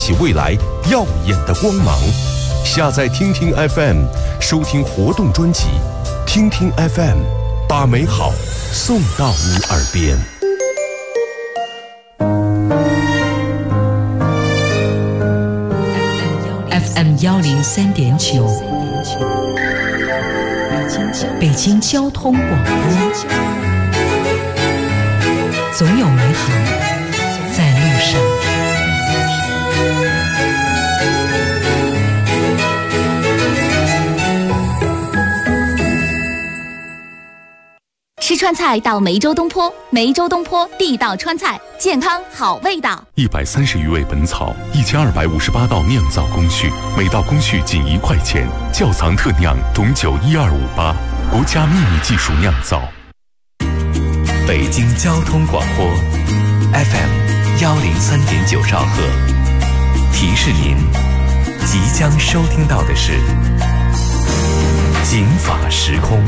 起未来耀眼的光芒。下载听听 FM， 收听活动专辑。听听 FM， 把美好送到你耳边。 FM 103.9，北京交通广播，总有美好在路上。 吃川菜到梅州东坡，梅州东坡地道川菜，健康好味道。 130余味本草，1258道酿造工序，每道工序仅1块钱。窖藏特酿种酒12588，国家秘密技术酿造。 北京交通广播 FM 103.9兆赫，提示您即将收听到的是警法时空。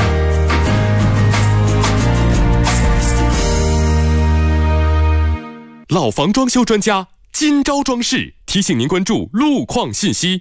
老房装修专家金招装饰提醒您关注路况信息。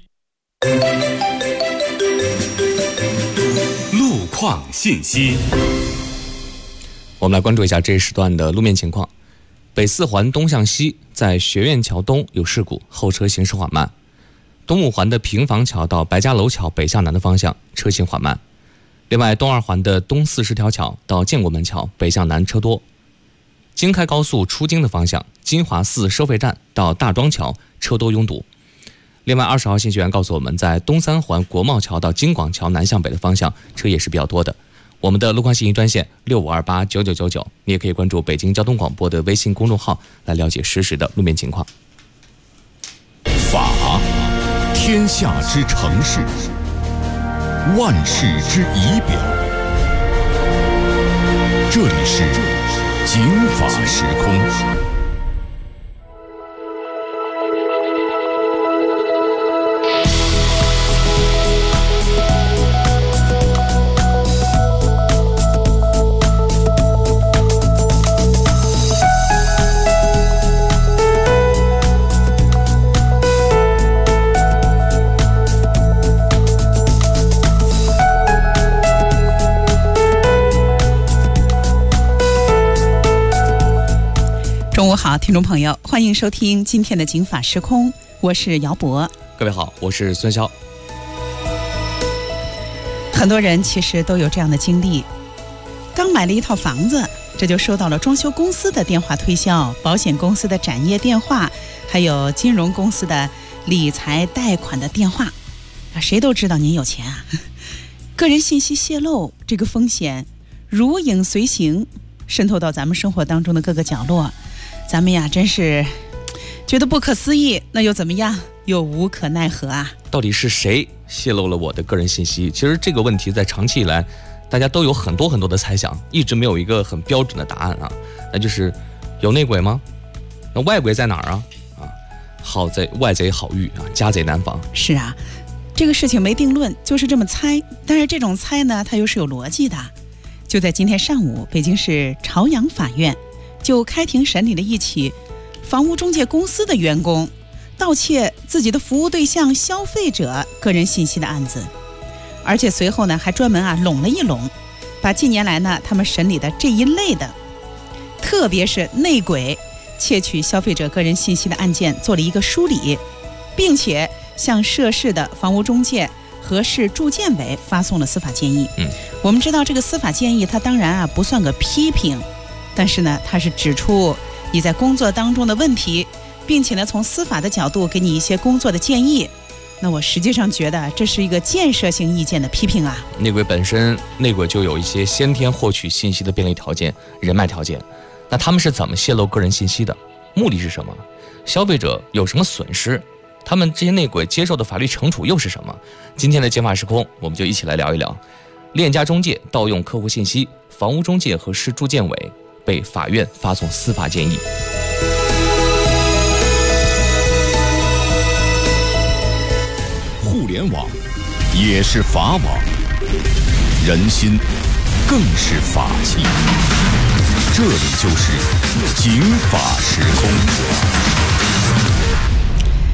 路况信息， 我们来关注一下这一时段的路面情况。北四环东向西，在学院桥东有事故，后车行驶缓慢。东五环的平房桥到白家楼桥北向南的方向车行缓慢。另外，东二环的东40条桥到建国门桥北向南车多。京开高速出京的方向，金华寺收费站到大庄桥车多拥堵。另外，20号信息员告诉我们，在东三环国贸桥到京广桥南向北的方向车也是比较多的。我们的路况信息专线65289999，你也可以关注北京交通广播的微信公众号来了解实时的路面情况。 法，天下之城市，万世之仪表。这里是警法时空。 中午好，听众朋友，欢迎收听今天的警法时空，我是姚博。 各位好，我是孙潇。 很多人其实都有这样的经历，刚买了一套房子，这就收到了装修公司的电话推销、保险公司的展业电话，还有金融公司的理财贷款的电话。谁都知道您有钱啊，个人信息泄露这个风险如影随形，渗透到咱们生活当中的各个角落。咱们呀，真是觉得不可思议，那又怎么样？又无可奈何啊！ 到底是谁泄露了我的个人信息？其实这个问题在长期以来，大家都有很多的猜想，一直没有一个很标准的答案啊。那就是有内鬼吗？那外鬼在哪儿啊？好贼外贼好遇啊，家贼难防。 是啊，这个事情没定论，就是这么猜。但是这种猜呢，它又是有逻辑的。就在今天上午，北京市朝阳法院就开庭审理了一起房屋中介公司的员工盗窃自己的服务对象消费者个人信息的案子，而且随后呢还专门拢了一拢，把近年来呢他们审理的这一类的，特别是内鬼窃取消费者个人信息的案件做了一个梳理，并且向涉事的房屋中介和市住建委发送了司法建议。我们知道这个司法建议它当然不算个批评，但是呢它是指出你在工作当中的问题，并且呢从司法的角度给你一些工作的建议。那我实际上觉得这是一个建设性意见的批评啊。 内鬼本身，内鬼就有一些先天获取信息的便利条件、人脉条件。那他们是怎么泄露个人信息的？目的是什么？消费者有什么损失？他们这些内鬼接受的法律惩处又是什么？今天的警法时空，我们就一起来聊一聊链家中介盗用客户信息，房屋中介和市住建委被法院发送司法建议。 互联网也是法网，人心更是法器。这里就是警法时空。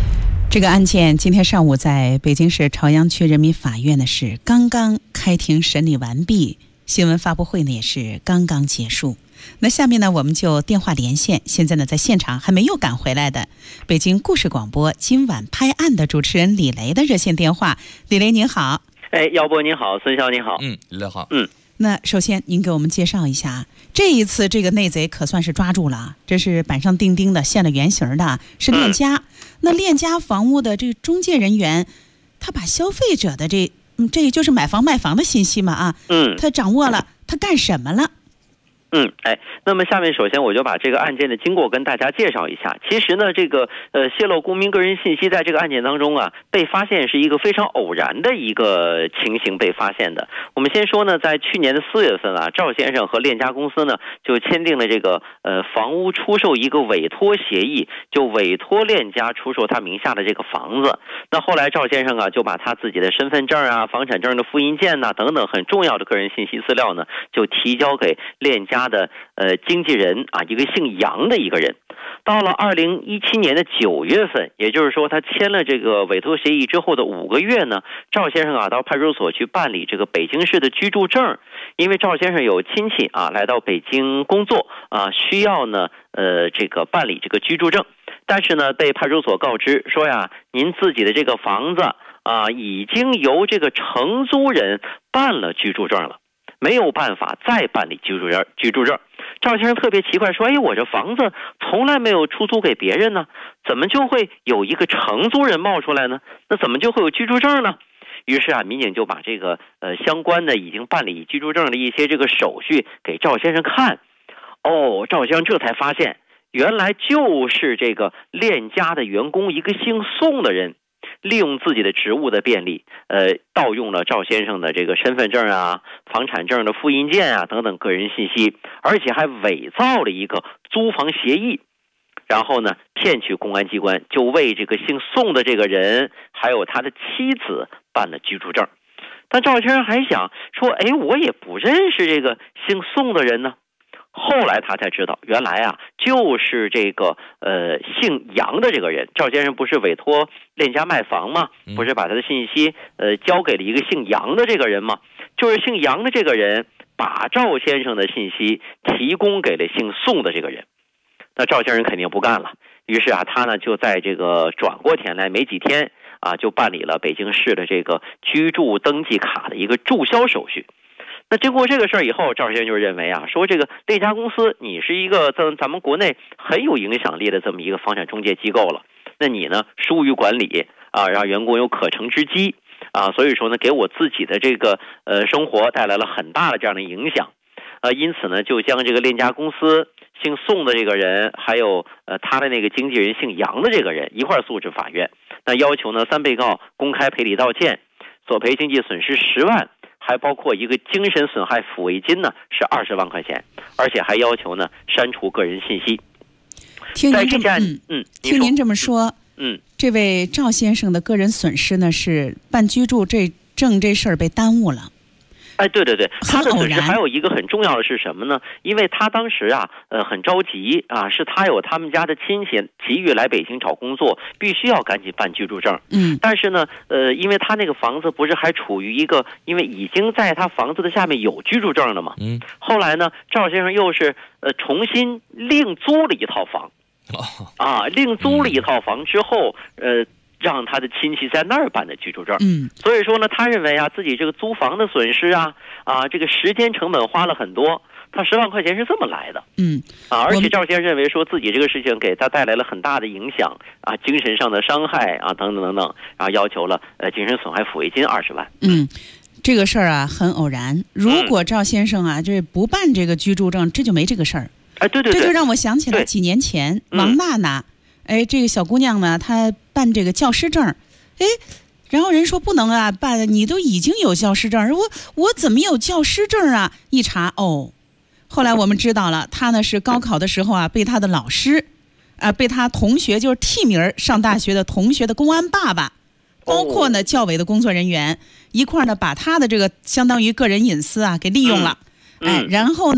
这个案件今天上午在北京市朝阳区人民法院呢是刚刚开庭审理完毕，新闻发布会呢也是刚刚结束。那下面呢我们就电话连线，现在呢在现场还没有赶回来的北京故事广播今晚拍案的主持人李雷的热线电话。李雷您好。 姚波您好，孙潇你好。 李雷好。 那首先您给我们介绍一下，这一次这个内贼可算是抓住了，这是板上钉钉的现了原形的，是链家。那链家房屋的这个中介人员，他把消费者的这就是买房卖房的信息嘛他掌握了，他干什么了？ 那么下面首先我就把这个案件的经过跟大家介绍一下。其实呢，这个泄露公民个人信息在这个案件当中啊，被发现是一个非常偶然的一个情形被发现的。我们先说呢，在去年的4月份啊，赵先生和链家公司呢就签订了这个房屋出售一个委托协议，就委托链家出售他名下的这个房子。那后来赵先生啊就把他自己的身份证啊、房产证的复印件呐等等很重要的个人信息资料呢，就提交给链家的经纪人啊，一个姓杨的一个人。到了2017年的9月份，也就是说他签了这个委托协议之后的5个月呢，赵先生啊到派出所去办理这个北京市的居住证。因为赵先生有亲戚啊来到北京工作啊，需要呢这个办理这个居住证，但是呢被派出所告知说呀，您自己的这个房子啊已经由这个承租人办了居住证了，没有办法再办理居住证。赵先生特别奇怪说，我这房子从来没有出租给别人呢，怎么就会有一个承租人冒出来呢？那怎么就会有居住证呢？于是啊，民警就把这个相关的已经办理居住证的一些这个手续给赵先生看。赵先生这才发现，原来就是这个链家的员工一个姓宋的人，利用自己的职务的便利，盗用了赵先生的这个身份证啊、房产证的复印件啊等等个人信息，而且还伪造了一个租房协议，然后呢骗取公安机关，就为这个姓宋的这个人还有他的妻子办了居住证。但赵先生还想说，我也不认识这个姓宋的人呢。后来他才知道，原来啊就是这个姓杨的这个人。赵先生不是委托链家卖房吗？不是把他的信息交给了一个姓杨的这个人吗？就是姓杨的这个人把赵先生的信息提供给了姓宋的这个人。那赵先生肯定不干了，于是啊他呢就在这个转过天来没几天啊，就办理了北京市的这个居住登记卡的一个注销手续。那经过这个事儿以后，赵先生就认为啊，说这个链家公司你是一个在咱们国内很有影响力的这么一个房产中介机构了，那你呢疏于管理啊，让员工有可乘之机啊，所以说呢给我自己的这个生活带来了很大的这样的影响。因此呢就将这个链家公司姓宋的这个人还有他的那个经纪人姓杨的这个人一块诉至法院。那要求呢3被告公开赔礼道歉，索赔经济损失10万，还包括一个精神损害抚慰金呢是20万块钱，而且还要求呢删除个人信息。 听您这么说，这位赵先生的个人损失呢是办居住证这事儿被耽误了。 对，他的损失还有一个很重要的是什么呢？因为他当时啊很着急啊，是他有他们家的亲戚急于来北京找工作，必须要赶紧办居住证。但是呢因为他那个房子不是还处于一个，因为已经在他房子的下面有居住证了嘛。后来呢赵先生又是重新另租了一套房另租了一套房之后让他的亲戚在那儿办的居住证。所以说呢他认为啊自己这个租房的损失啊这个时间成本花了很多，他10万块钱是这么来的。而且赵先生认为说自己这个事情给他带来了很大的影响啊，精神上的伤害啊等等等等，然后要求了精神损害抚慰金20万。 这个事儿啊很偶然，如果赵先生啊这不办这个居住证，这就没这个事儿。 对， 这就让我想起了几年前王娜娜这个小姑娘呢她办这个教师证，然后人说不能啊办，你都已经有教师证，我怎么有教师证啊？一查后来我们知道了，她呢是高考的时候啊被她的老师被她同学就是替名上大学的同学的公安爸爸，包括呢教委的工作人员一块呢把她的这个相当于个人隐私啊给利用了。然后呢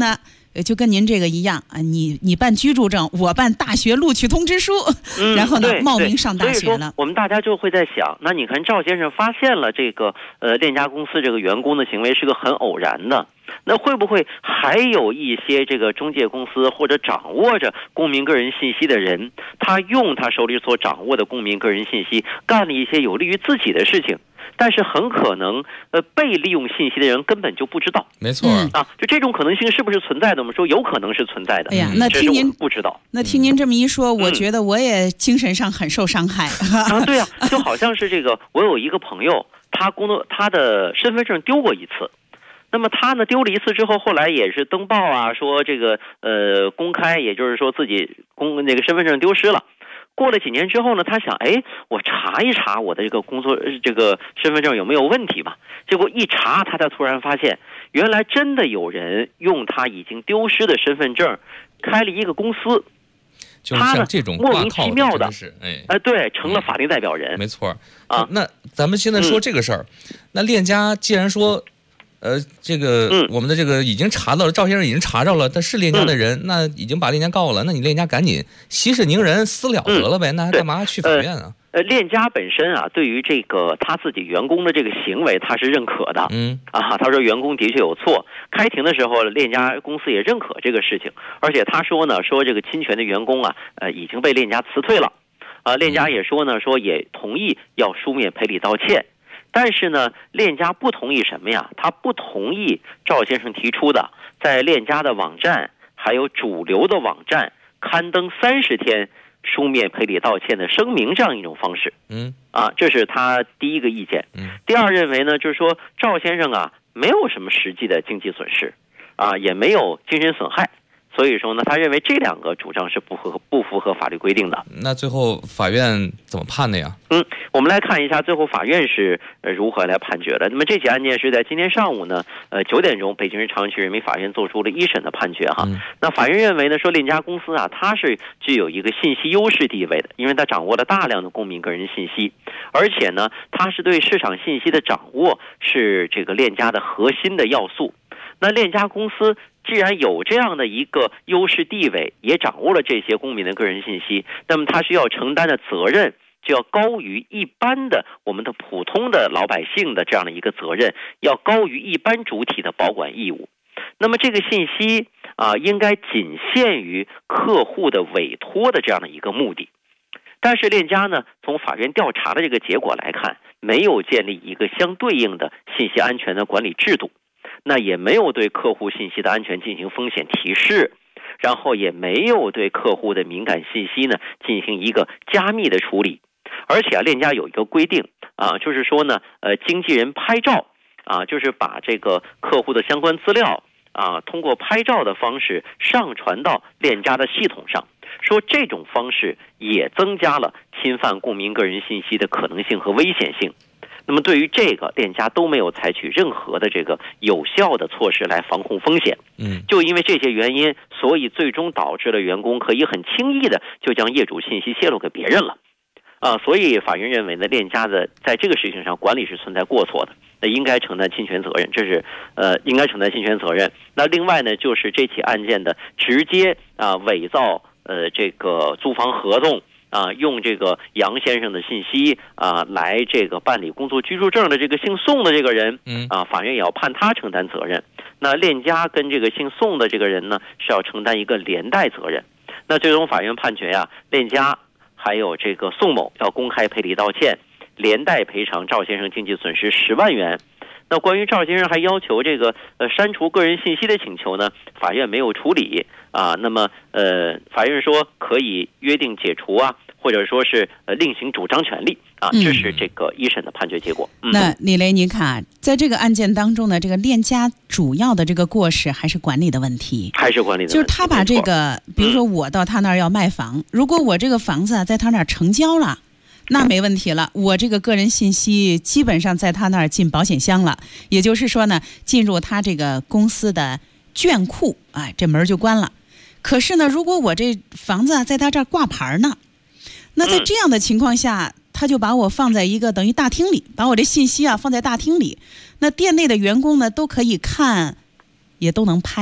就跟您这个一样啊，你办居住证，我办大学录取通知书，然后呢冒名上大学了。 我们大家就会在想，那你看赵先生发现了这个链家公司这个员工的行为是个很偶然的，那会不会还有一些这个中介公司或者掌握着公民个人信息的人，他用他手里所掌握的公民个人信息干了一些有利于自己的事情？但是很可能，被利用信息的人根本就不知道。 没错啊，就这种可能性是不是存在的？我们说有可能是存在的。 哎呀，那听您不知道。 那听您这么一说，我觉得我也精神上很受伤害。 啊，对啊，就好像是这个，我有一个朋友，他的身份证丢过一次。那么他呢丢了一次之后，后来也是登报啊，说这个公开，也就是说自己那个身份证丢失了。过了几年之后呢，他想，我查一查我的这个身份证有没有问题吧。结果一查，他才突然发现，原来真的有人用他已经丢失的身份证开了一个公司。 就是像这种莫名其妙的，对，成了法定代表人。 没错啊。那咱们现在说这个事儿，那链家既然说。这个我们的这个已经查到了，赵先生已经查着了，他是链家的人，那已经把链家告了，那你链家赶紧息事宁人，私了得了呗，那还干嘛去法院啊？ 链家本身啊，对于这个他自己员工的这个行为，他是认可的。他说员工的确有错。开庭的时候，链家公司也认可这个事情，而且他说呢，说这个侵权的员工啊，已经被链家辞退了。链家也说呢，说也同意要书面赔礼道歉。但是呢，链家不同意什么呀？他不同意赵先生提出的在链家的网站还有主流的网站刊登30天书面赔礼道歉的声明这样一种方式。这是他第一个意见。第二认为呢，就是说赵先生啊没有什么实际的经济损失啊，也没有精神损害。所以说呢，他认为这两个主张是不符合法律规定的。 那最后法院怎么判的呀？ 我们来看一下最后法院是如何来判决的。那么这起案件是在今天上午呢，9点钟，北京市朝阳区人民法院做出了一审的判决哈。那法院认为呢，说链家公司啊，它是具有一个信息优势地位的，因为它掌握了大量的公民个人信息，而且呢，它是对市场信息的掌握是这个链家的核心的要素。那链家公司既然有这样的一个优势地位，也掌握了这些公民的个人信息，那么他需要承担的责任就要高于一般的我们的普通的老百姓的这样的一个责任，要高于一般主体的保管义务。那么这个信息应该仅限于客户的委托的这样的一个目的。但是链家呢，从法院调查的这个结果来看，没有建立一个相对应的信息安全的管理制度。那也没有对客户信息的安全进行风险提示，然后也没有对客户的敏感信息呢进行一个加密的处理。而且链家有一个规定就是说呢，经纪人拍照就是把这个客户的相关资料通过拍照的方式上传到链家的系统上，说这种方式也增加了侵犯公民个人信息的可能性和危险性。那么对于这个，链家都没有采取任何的这个有效的措施来防控风险。就因为这些原因，所以最终导致了员工可以很轻易的就将业主信息泄露给别人了。所以法院认为呢，链家的在这个事情上管理是存在过错的，那应该承担侵权责任，这是应该承担侵权责任。那另外呢，就是这起案件的直接伪造这个租房合同。用这个杨先生的信息来这个办理工作居住证的这个姓宋的这个人法院也要判他承担责任。那链家跟这个姓宋的这个人呢是要承担一个连带责任。那最终法院判决链家还有这个宋某要公开赔礼道歉，连带赔偿赵先生经济损失10万元。那关于赵先生还要求这个删除个人信息的请求呢，法院没有处理那么法院说可以约定解除或者说是另行主张权利这是这个一审的判决结果。 那李雷，您看在这个案件当中呢，这个链家主要的这个过失还是管理的问题， 还是管理的问题， 就是他把这个，比如说我到他那儿要卖房，如果我这个房子在他那儿成交了。那没问题了，我这个个人信息基本上在他那儿进保险箱了，也就是说呢，进入他这个公司的卷库，这门就关了。可是呢，如果我这房子在他这儿挂牌呢，那在这样的情况下，他就把我放在一个等于大厅里，把我这信息放在大厅里，那店内的员工呢都可以看，也都能拍。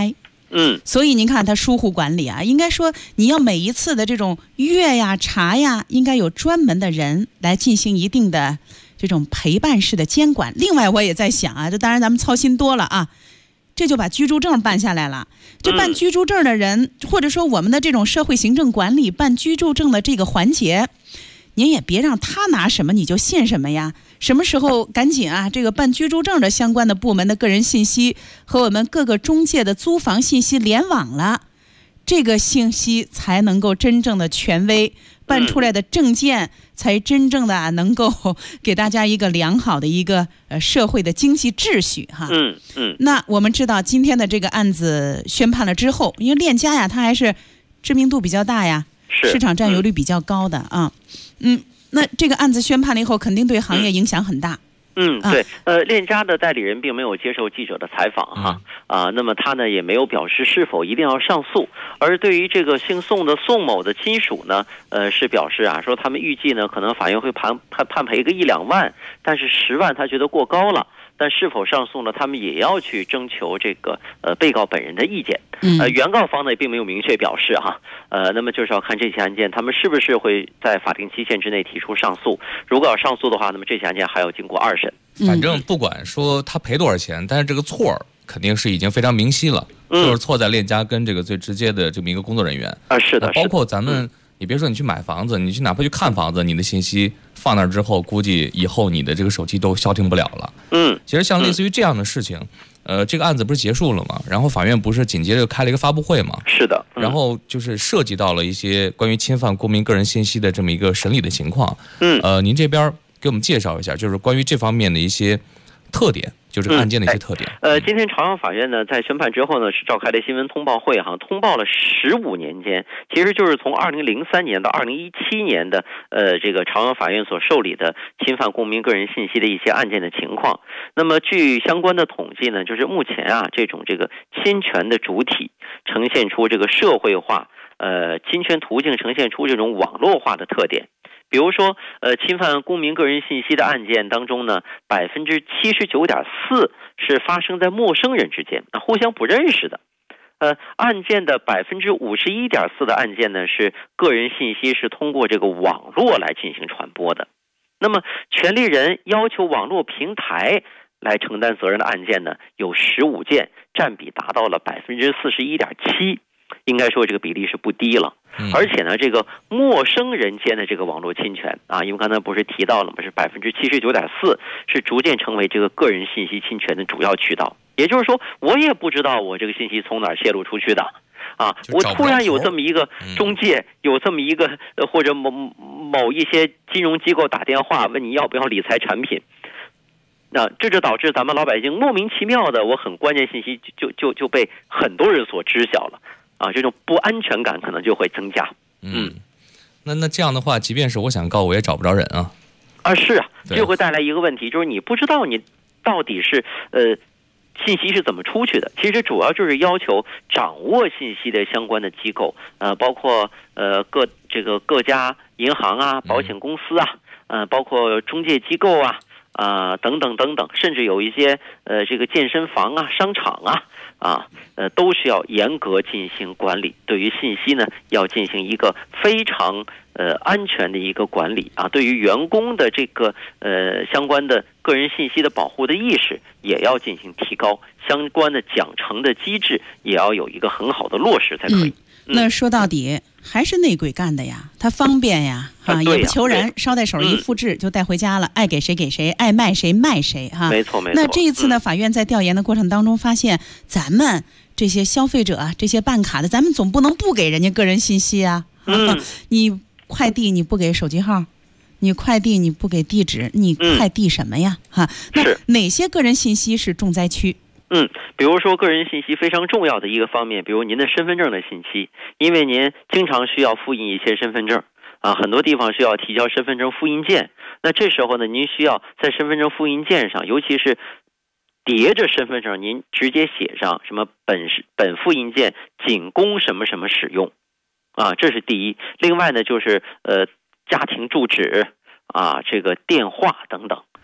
所以您看他疏忽管理啊，应该说你要每一次的这种阅呀、查呀，应该有专门的人来进行一定的这种陪伴式的监管。另外我也在想啊，这当然咱们操心多了啊，这就把居住证办下来了。这办居住证的人，或者说我们的这种社会行政管理办居住证的这个环节，您也别让他拿什么你就信什么呀。什么时候赶紧啊，这个办居住证的相关的部门的个人信息和我们各个中介的租房信息联网了，这个信息才能够真正的权威，办出来的证件才真正的能够给大家一个良好的一个社会的经济秩序哈。那我们知道今天的这个案子宣判了之后，因为链家呀，它还是知名度比较大呀，市场占有率比较高的啊。那这个案子宣判了以后，肯定对行业影响很大。 对，链家的代理人并没有接受记者的采访那么他呢也没有表示是否一定要上诉。而对于这个姓宋的宋某的亲属呢，是表示说他们预计呢可能法院会判赔个1-2万，但是10万他觉得过高了。但是否上诉呢？他们也要去征求这个被告本人的意见。原告方呢并没有明确表示那么就是要看这起案件他们是不是会在法定期限之内提出上诉。如果要上诉的话，那么这起案件还要经过2审。 反正不管说他赔多少钱，但是这个错肯定是已经非常明晰了，就是错在链家跟这个最直接的这么一个工作人员是的， 包括咱们。你别说你去买房子，你去哪怕去看房子，你的信息放那之后，估计以后你的这个手机都消停不了了。其实像类似于这样的事情，这个案子不是结束了吗？然后法院不是紧接着开了一个发布会吗？ 是的。 然后就是涉及到了一些关于侵犯公民个人信息的这么一个审理的情况。您这边给我们介绍一下，就是关于这方面的一些特点。就是案件的一些特点。 今天朝阳法院呢在宣判之后呢是召开了新闻通报会通报了15年间，其实就是从2003年到2017年的这个朝阳法院所受理的侵犯公民个人信息的一些案件的情况。那么据相关的统计呢，就是目前这种这个侵权的主体呈现出这个社会化，侵权途径呈现出这种网络化的特点。比如说，侵犯公民个人信息的案件当中呢，79.4%是发生在陌生人之间，互相不认识的。案件的51.4%的案件呢，是个人信息是通过这个网络来进行传播的。那么，权利人要求网络平台来承担责任的案件呢，有15件，占比达到了41.7%。应该说这个比例是不低了。而且呢，这个陌生人间的这个网络侵权因为刚才不是提到了吗？是79.4%，是逐渐成为这个个人信息侵权的主要渠道。也就是说，我也不知道我这个信息从哪儿泄露出去的我突然有这么一个中介，有这么一个或者某一些金融机构打电话问你要不要理财产品。这就导致咱们老百姓莫名其妙的，我很关键信息就被很多人所知晓了这种不安全感可能就会增加。 那这样的话，即便是我想告，我也找不着人是就会带来一个问题，就是你不知道你到底是信息是怎么出去的。其实主要就是要求掌握信息的相关的机构，包括各家银行保险公司包括中介机构等等等等，甚至有一些这个健身房商场都需要严格进行管理。对于信息呢，要进行一个非常安全的一个管理对于员工的这个相关的个人信息的保护的意识也要进行提高，相关的奖惩的机制也要有一个很好的落实才可以。 那说到底还是内鬼干的呀，他方便呀也不求人，捎带手一复制就带回家了，爱给谁给谁，爱卖谁卖谁没错。 那这一次呢，法院在调研的过程当中发现，咱们这些消费者这些办卡的，咱们总不能不给人家个人信息你快递你不给手机号，你快递你不给地址，你快递什么呀那哪些个人信息是重灾区？ 比如说个人信息非常重要的一个方面，比如您的身份证的信息，因为您经常需要复印一些身份证很多地方需要提交身份证复印件。那这时候呢，您需要在身份证复印件上，尤其是叠着身份证，您直接写上什么本复印件仅供什么什么使用这是第一。另外呢，就是家庭住址这个电话等等。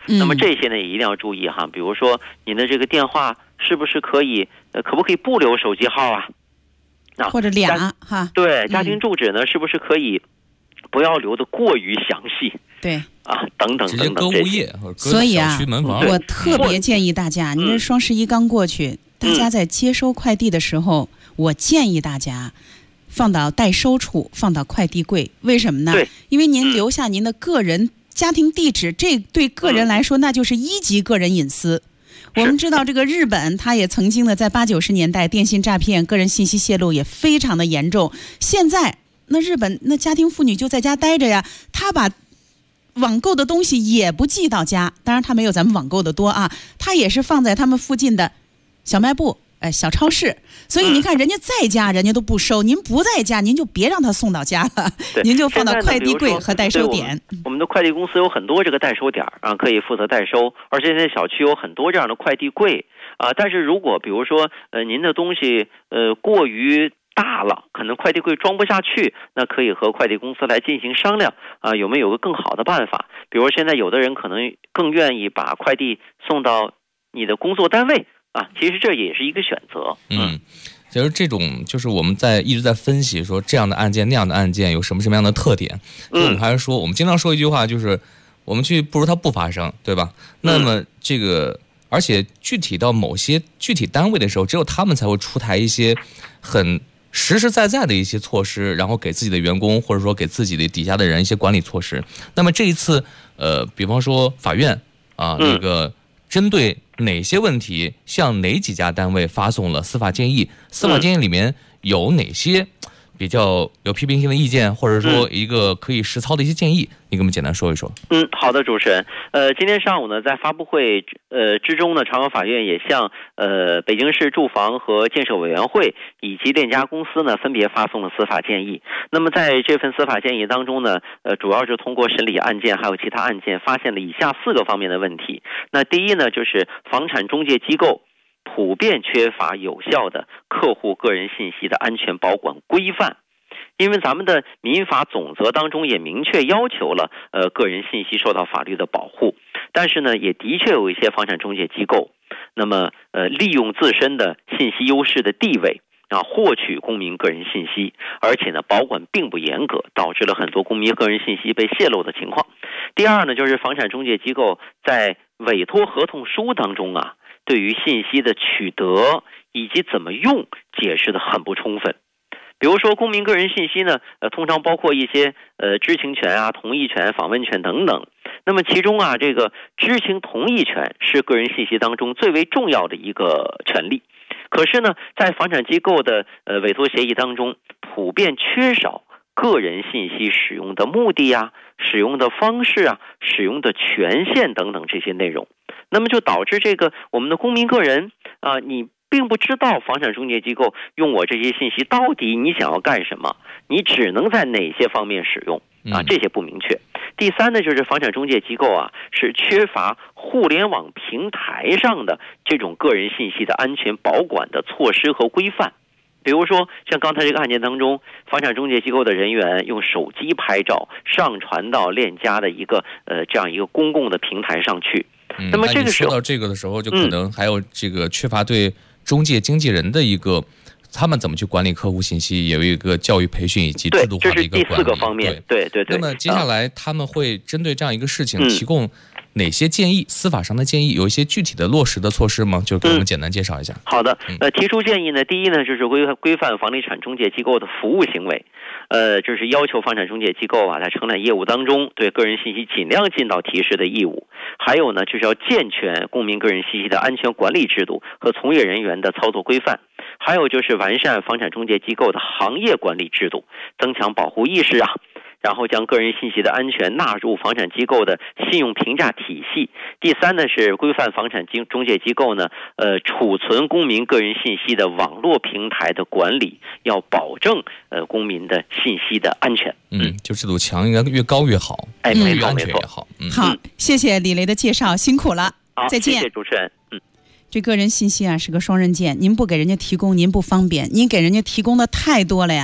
那么这些呢也一定要注意哈，比如说您的这个电话是不是可不可以不留手机号啊？ 或者俩哈？ 对，家庭住址呢是不是可以不要留的过于详细？ 对啊，等等直接搁物业或者搁小区门房。 我特别建议大家，你这双11刚过去，大家在接收快递的时候，我建议大家放到代收处，放到快递柜。为什么呢？因为您留下您的个人家庭地址，这对个人来说那就是1级个人隐私。我们知道这个日本，它也曾经呢在80、90年代电信诈骗、个人信息泄露也非常的严重。现在那日本那家庭妇女就在家待着呀，她把网购的东西也不寄到家，当然它没有咱们网购的多啊，它也是放在他们附近的小卖部、小超市。所以您看人家在家人家都不收，您不在家您就别让他送到家了，您就放到快递柜和代收点。 我们的快递公司有很多这个代收点啊，可以负责代收，而且现在小区有很多这样的快递柜啊。但是如果比如说您的东西过于大了，可能快递柜装不下去，那可以和快递公司来进行商量啊，有没有个更好的办法？比如现在有的人可能更愿意把快递送到你的工作单位啊，其实这也是一个选择。 其实这种就是我们一直在分析说这样的案件那样的案件有什么样的特点。我们还是说，我们经常说一句话，就是我们去不如它不发生，对吧？那么这个，而且具体到某些具体单位的时候，只有他们才会出台一些很实实在在的一些措施，然后给自己的员工或者说给自己的底下的人一些管理措施。那么这一次比方说法院啊，那个针对哪些问题向哪几家单位发送了司法建议，司法建议里面有哪些比较有批评性的意见，或者说一个可以实操的一些建议，你给我们简单说一说。 好的，主持人。今天上午呢，在发布会之中呢，朝阳法院也向北京市住房和建设委员会以及链家公司呢，分别发送了司法建议。那么在这份司法建议当中呢，主要是通过审理案件还有其他案件，发现了以下4个方面的问题。那第一呢，就是房产中介机构普遍缺乏有效的客户个人信息的安全保管规范。因为咱们的民法总则当中也明确要求了个人信息受到法律的保护，但是呢也的确有一些房产中介机构那么利用自身的信息优势的地位啊，获取公民个人信息，而且呢保管并不严格，导致了很多公民个人信息被泄露的情况。第二呢，就是房产中介机构在委托合同书当中啊，对于信息的取得以及怎么用解释的很不充分。比如说公民个人信息呢，通常包括一些知情权啊、同意权、访问权等等。那么其中啊，这个知情同意权是个人信息当中最为重要的一个权利。可是呢，在房产机构的委托协议当中，普遍缺少个人信息使用的目的啊、使用的方式啊、使用的权限等等这些内容。那么就导致这个我们的公民个人啊，你并不知道房产中介机构用我这些信息到底你想要干什么，你只能在哪些方面使用啊，这些不明确。第三呢，就是房产中介机构啊是缺乏互联网平台上的这种个人信息的安全保管的措施和规范。比如说像刚才这个案件当中，房产中介机构的人员用手机拍照上传到链家的一个这样一个公共的平台上去。那么这个时候说到这个的时候，就可能还有这个缺乏对中介经纪人的一个他们怎么去管理客户信息，有一个教育培训以及制度化的一个管理。 这是第4个方面。对。 那么接下来他们会针对这样一个事情提供哪些建议？司法上的建议有一些具体的落实的措施吗？就给我们简单介绍一下。 好的，提出建议呢，第一呢就是规范房地产中介机构的服务行为，就是要求房产中介机构啊在承揽业务当中对个人信息尽量尽到提示的义务。还有呢，就是要健全公民个人信息的安全管理制度和从业人员的操作规范。还有就是完善房产中介机构的行业管理制度，增强保护意识啊。然后将个人信息的安全纳入房产机构的信用评价体系。第三呢是规范房产中介机构呢储存公民个人信息的网络平台的管理，要保证公民的信息的安全。 就制度强应该越高越好， 越安全越好。 好，谢谢李雷的介绍，辛苦了。再见。 谢谢主持人。 这个人信息啊是个双刃剑，您不给人家提供您不方便，您给人家提供的太多了呀，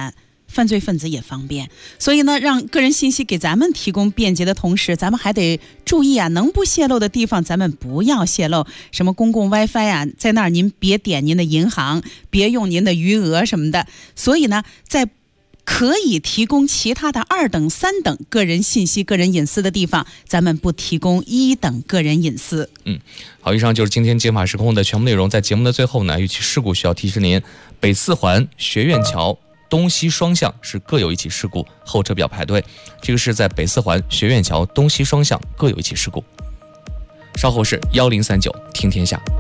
犯罪分子也方便。所以呢，让个人信息给咱们提供便捷的同时，咱们还得注意啊，能不泄露的地方咱们不要泄露。什么公共 WiFi 啊，在那儿您别点您的银行，别用您的余额什么的。所以呢，在可以提供其他的2等、3等个人信息、个人隐私的地方，咱们不提供1等个人隐私。 好，以上就是今天解码时空的全部内容。在节目的最后呢，遇起事故需要提示您，北4环学院桥东西双向是各有一起事故，后车表排队。这个是在北4环学院桥东西双向各有一起事故。稍后是1039听天下。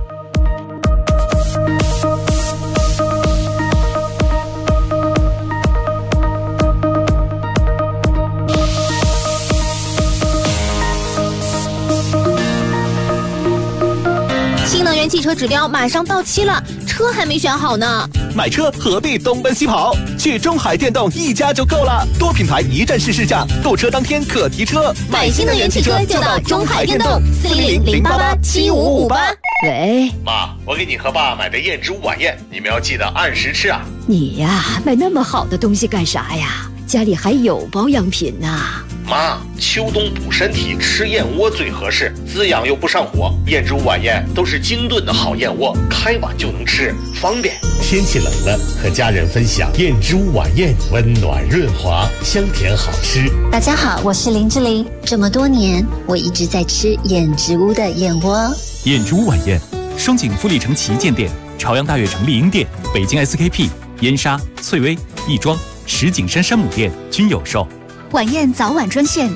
新能源汽车指标马上到期了，车还没选好呢。 买车何必东奔西跑？去中海电动一家就够了，多品牌一站式试驾，购车当天可提车。 买新能源汽车就到中海电动，400-088-7558。 喂， 妈，我给你和爸买的燕之屋晚宴，你们要记得按时吃啊。 你呀，买那么好的东西干啥呀？家里还有保养品呢。 妈，秋冬补身体，吃燕窝最合适，滋养又不上火。燕之屋晚宴都是精炖的好燕窝，开碗就能吃，方便。 天气冷了，和家人分享燕之屋晚宴，温暖润滑，香甜好吃。 大家好，我是林志玲。这么多年，我一直在吃燕之屋的燕窝。 燕之屋晚宴，双井富力城旗舰店、朝阳大悦城丽婴店、北京 SKP、燕莎、翠微、亦庄、石景山山姆店均有售。 晚宴早晚专线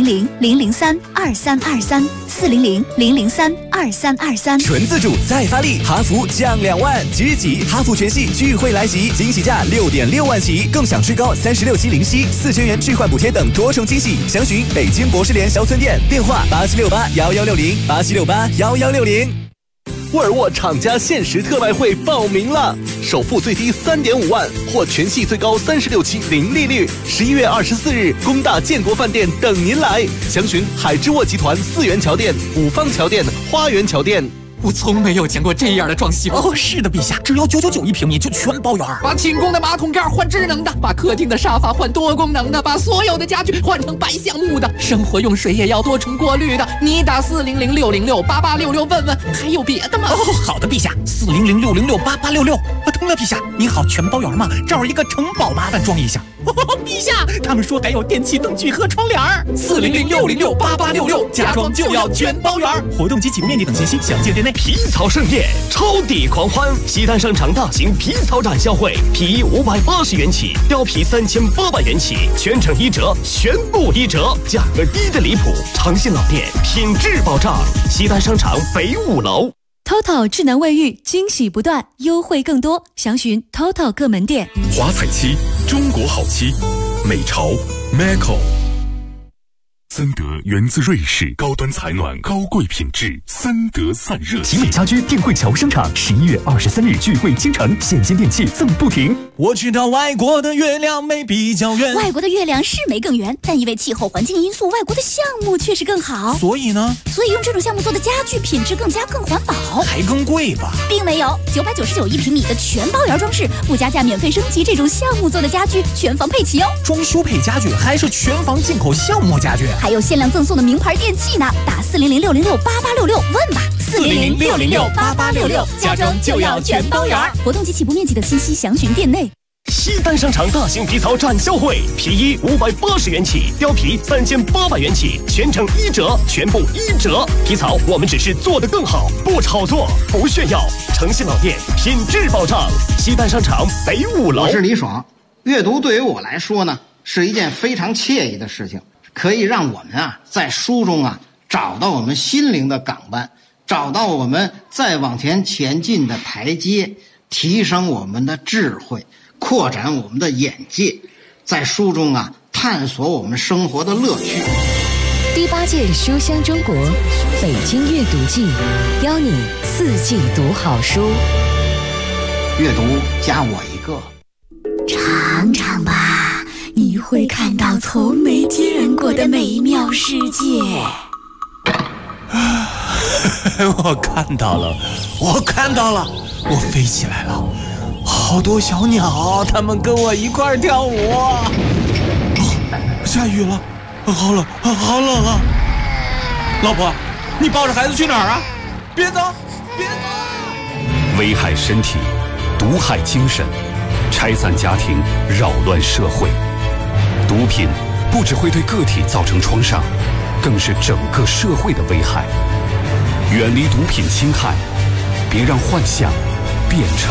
400-003-2323，400-003-2323。 纯自主再发力，哈弗降2万，即日起哈弗全系钜惠来袭，惊喜价6.6万起，更享最高36期零息，4000元置换补贴等多重惊喜。详询北京博士联销村店，电话8768-1160，8768-1160。沃尔沃厂家限时特卖会报名了，首付最低3.5万，或全系最高36期零利率。11月24日，工大建国饭店等您来。详询海之沃集团4元桥店、五方桥店、花园桥店。 我从没有见过这样的装修哦！是的，陛下，只要999一平米就全包圆。把寝宫的马桶盖换智能的，把客厅的沙发换多功能的，把所有的家具换成白橡木的，生活用水也要多重过滤的。你打400-606-8866问问，还有别的吗？哦，好的，陛下，400-606-8866。通了，陛下，您好，全包圆吗？这儿一个城堡，麻烦装一下。陛下，他们说还有电器灯具和窗帘。400-606-8866，家装就要全包圆。活动及起步面积等信息详见店内。 皮草盛宴，超抵狂欢！西单商场大型皮草展销会，皮衣580元起，貂皮3800元起，全程1折，全部1折，价格低的离谱。诚信老店，品质保障。西单商场北5楼。 TOTO 智能卫浴，惊喜不断，优惠更多，详询 TOTO 各门店。 华彩漆，中国好漆，美潮 Maco。森德源自瑞士，高端采暖，高贵品质，森德散热。 集美家居定慧桥商场11月23日聚会倾城，现金电器赠不停。 我知道外国的月亮没比较圆， 外国的月亮是没更圆，但因为气候环境因素，外国的项目确实更好。 所以呢？ 所以用这种项目做的家具品质更环保， 还更贵吧？ 并没有，999一平米的全包圆装饰，不加价免费升级，这种项目做的家具全房配齐哦。 装修配家具还是全房进口项目家具， 还有限量赠送的名牌电器呢，打400-606-8866问吧。 400-606-8866，家装就要全包圆。 活动及起步面积等信息详询店内。 西单商场大型皮草展销会，皮衣580元起，貂皮3800元起，全程1折，全部1折。皮草我们只是做得更好，不炒作，不炫耀。诚信老店，品质保障。西单商场北5楼。 我是李爽。阅读对于我来说呢，是一件非常惬意的事情，可以让我们在书中找到我们心灵的港湾，找到我们再往前前进的台阶，提升我们的智慧，扩展我们的眼界，在书中探索我们生活的乐趣。 第8届书香中国北京阅读季，邀你4季读好书。 阅读加我一个。 尝尝吧，你会看到从没见过的美妙世界。 我看到了，我飞起来了，好好多小鸟，它们跟我一块儿跳舞。下雨了，好冷，好冷啊！老婆，你抱着孩子去哪儿啊？别走，别走！ 危害身体，毒害精神，拆散家庭，扰乱社会。毒品不只会对个体造成创伤，更是整个社会的危害。远离毒品侵害，别让幻想变成